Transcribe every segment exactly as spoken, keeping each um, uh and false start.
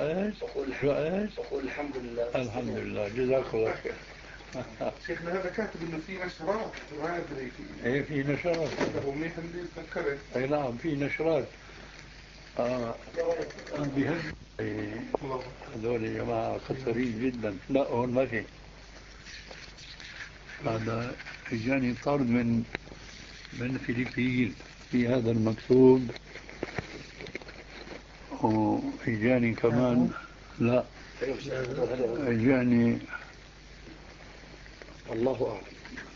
ايش؟ شو ايش؟ بقول الحمد لله. الحمد لله، جزاك الله خير. شيخنا هذا كاتب انه في نشرات، ما ادري في ايه في نشرات. هو منيح اللي تذكرت. اي نعم في نشرات. آه بهم إيه، هذول جماعة خطرين جدا. لا هون ما في. هذا اجاني طرد من من الفلبين في هذا المكتوب، واجاني كمان. لا اجاني الله أعلم.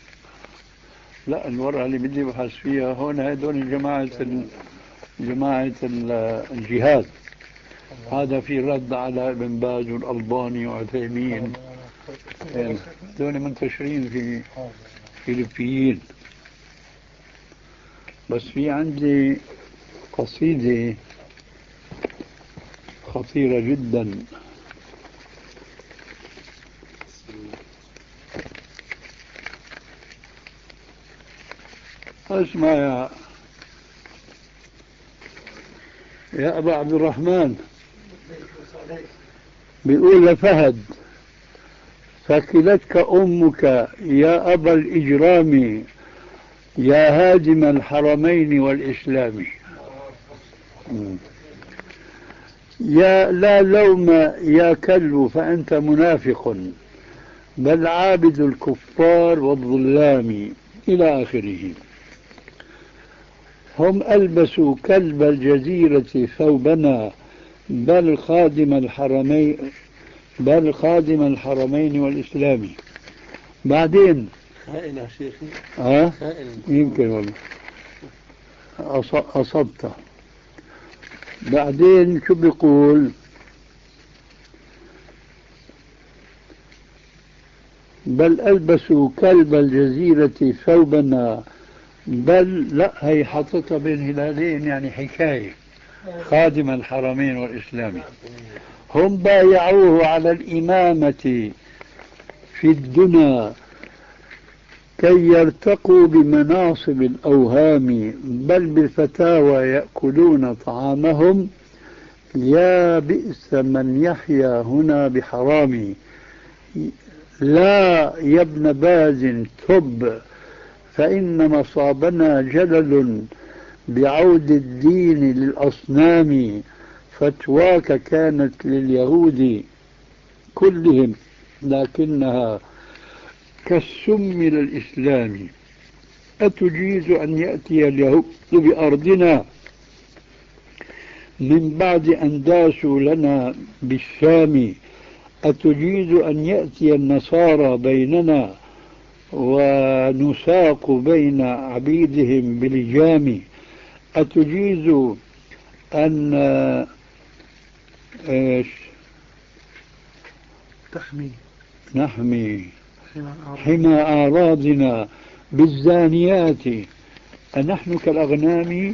لا المرة اللي بدي ابحث فيها هون هذول جماعة ال... جماعة الجهاد. هذا في رد على ابن باز والألباني وعثيمين، هذول منتشرين في الفلبين. بس في عندي قصيدة خطيرة جدا اسمع يا يا أبا عبد الرحمن. بيقول لفهد: ثكلتك أمك يا أبا الإجرام، يا هادم الحرمين والإسلام. يا لا لوم يا كلب فأنت منافق، بل عابد الكفار والظلام، إلى آخره. هم ألبسوا كلب الجزيرة ثوبنا، بل خادم الحرمين بل خادم الحرمين والإسلام. بعدين خائن يا شيخي. ها خائن. يمكن والله أصبت. بعدين شو بيقول؟ بل ألبسوا كلب الجزيرة ثوبنا، بل لا هي حطتها بين هلالين يعني حكاية. خادم الحرمين والإسلام. هم بايعوه على الإمامة في الدنا كي يرتقوا بمناصب الأوهام، بل بالفتاوى يأكلون طعامهم. يا بئس من يحيا هنا بحرام، لا يا ابن باز تب، فإن مصابنا جلل بعود الدين للأصنام. فتواك كانت لليهود كلهم، لكنها كالسم للإسلام. أتجيز أن يأتي اليهود بأرضنا من بعد أن داسوا لنا بالشام؟ أتجيز أن يأتي النصارى بيننا ونساق بين عبيدهم بلجام؟ أتجيز أن إيش تحمي نحمي حمى أعراضنا بالزانيات؟ أنحن كالأغنام؟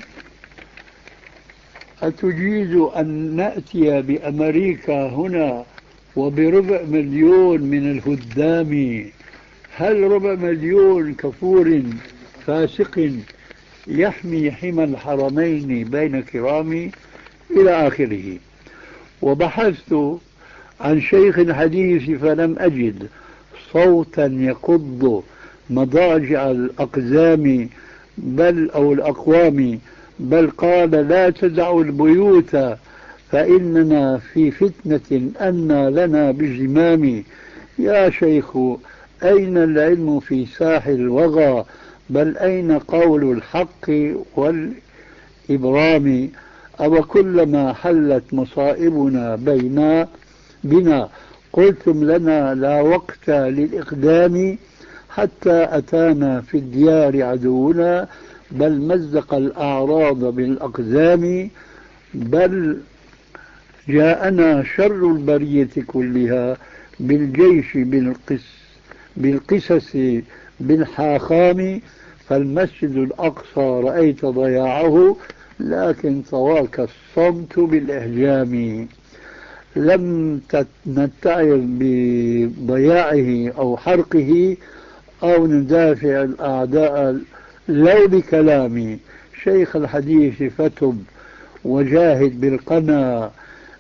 أتجيز أن نأتي بأمريكا هنا وبربع مليون من الهدام؟ هل ربع مليون كفور فاسق يحمي حمى الحرمين بين كرام؟ إلى آخره. وبحثت عن شيخ الحديث فلم أجد صوتا يقض مضاجع الأقزام بل أو الأقوام، بل قال: لا تدعوا البيوت فإننا في فتنة أنى لنا بالزمام. يا شيخ أين العلم في ساح الوغى، بل أين قول الحق والإبرام؟ أو كلما حلت مصائبنا بينا بنا قلتم لنا لا وقت للإقدام، حتى أتانا في الديار عدونا، بل مزق الأعراض بالأقزام. بل جاءنا شر البرية كلها بالجيش بالقس بالقسس بالحاخام. فالمسجد الأقصى رأيت ضياعه، لكن طواك الصمت بالإهجام. لم نتعظ بضياعه أو حرقه أو ندافع الأعداء لو بكلام. شيخ الحديث فتب وجاهد بالقنا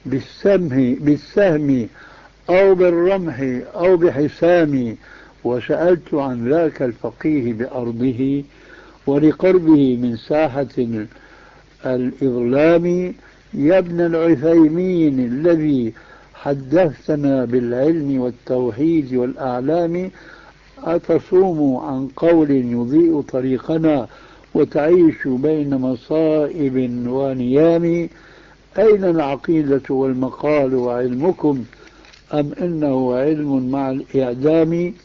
بالسهم, بالسهم أو بالرمح أو بحسام، وسألت عن ذاك الفقيه بأرضه ولقربه من ساحة الإظلام. يا ابن العثيمين الذي حدثتنا بالعلم والتوحيد والأعلام، أتصوم عن قول يضيء طريقنا وتعيش بين مصائب ونيام؟ أين العقيدة والمقال وعلمكم، أم إنه علم مع الإعدام؟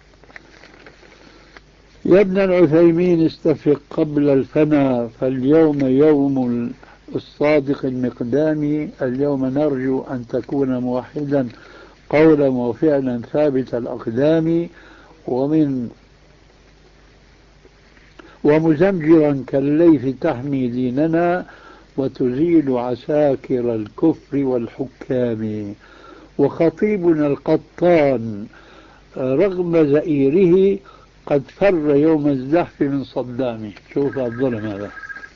يا ابن العثيمين استفق قبل الفنا، فاليوم يوم الصادق المقدام. اليوم نرجو أن تكون موحدا قولا وفعلا ثابت الأقدام، ومن ومزمجرا كالليث تحمي ديننا، وتزيل عساكر الكفر والحكام. وخطيبنا القطان رغم زئيره قد فر يوم الزحف من صدام. شوف الظلم هذا.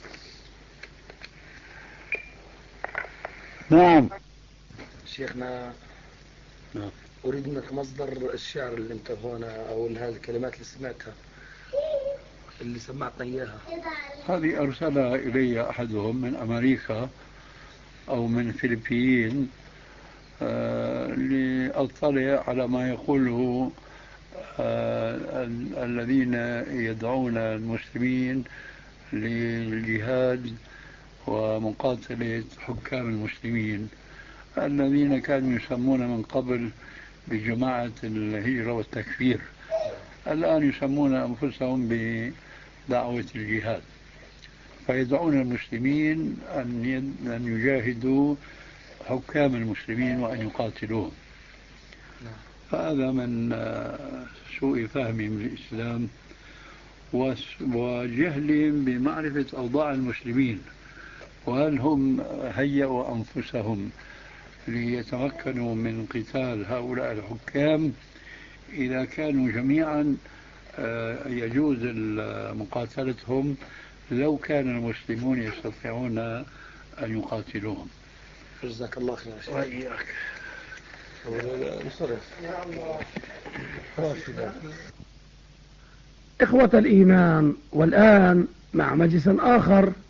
نعم شيخنا، نعم. أريد منك مصدر الشعر اللي انت هنا، أو هذه الكلمات اللي سمعتها اللي سمعتنا إياها. هذه أرسلها إلي أحدهم من أمريكا أو من الفلبين، آه لأطلع على ما يقوله آه الذين يدعون المسلمين للجهاد ومقاتلة حكام المسلمين، الذين كانوا يسمون من قبل بجماعة الهجرة والتكفير، الآن يسمون أنفسهم بدعوة الجهاد، فيدعون المسلمين أن يجاهدوا حكام المسلمين وأن يقاتلوهم. فهذا من سوء فهمهم للإسلام وجهلهم بمعرفة أوضاع المسلمين، وهل هم هيئوا أنفسهم ليتمكنوا من قتال هؤلاء الحكام. إذا كانوا جميعا يجوز مقاتلتهم لو كان المسلمون يستطيعون أن يقاتلوهم. جزاك الله خير. وإياك. إخوة الإيمان، والآن مع مجلس آخر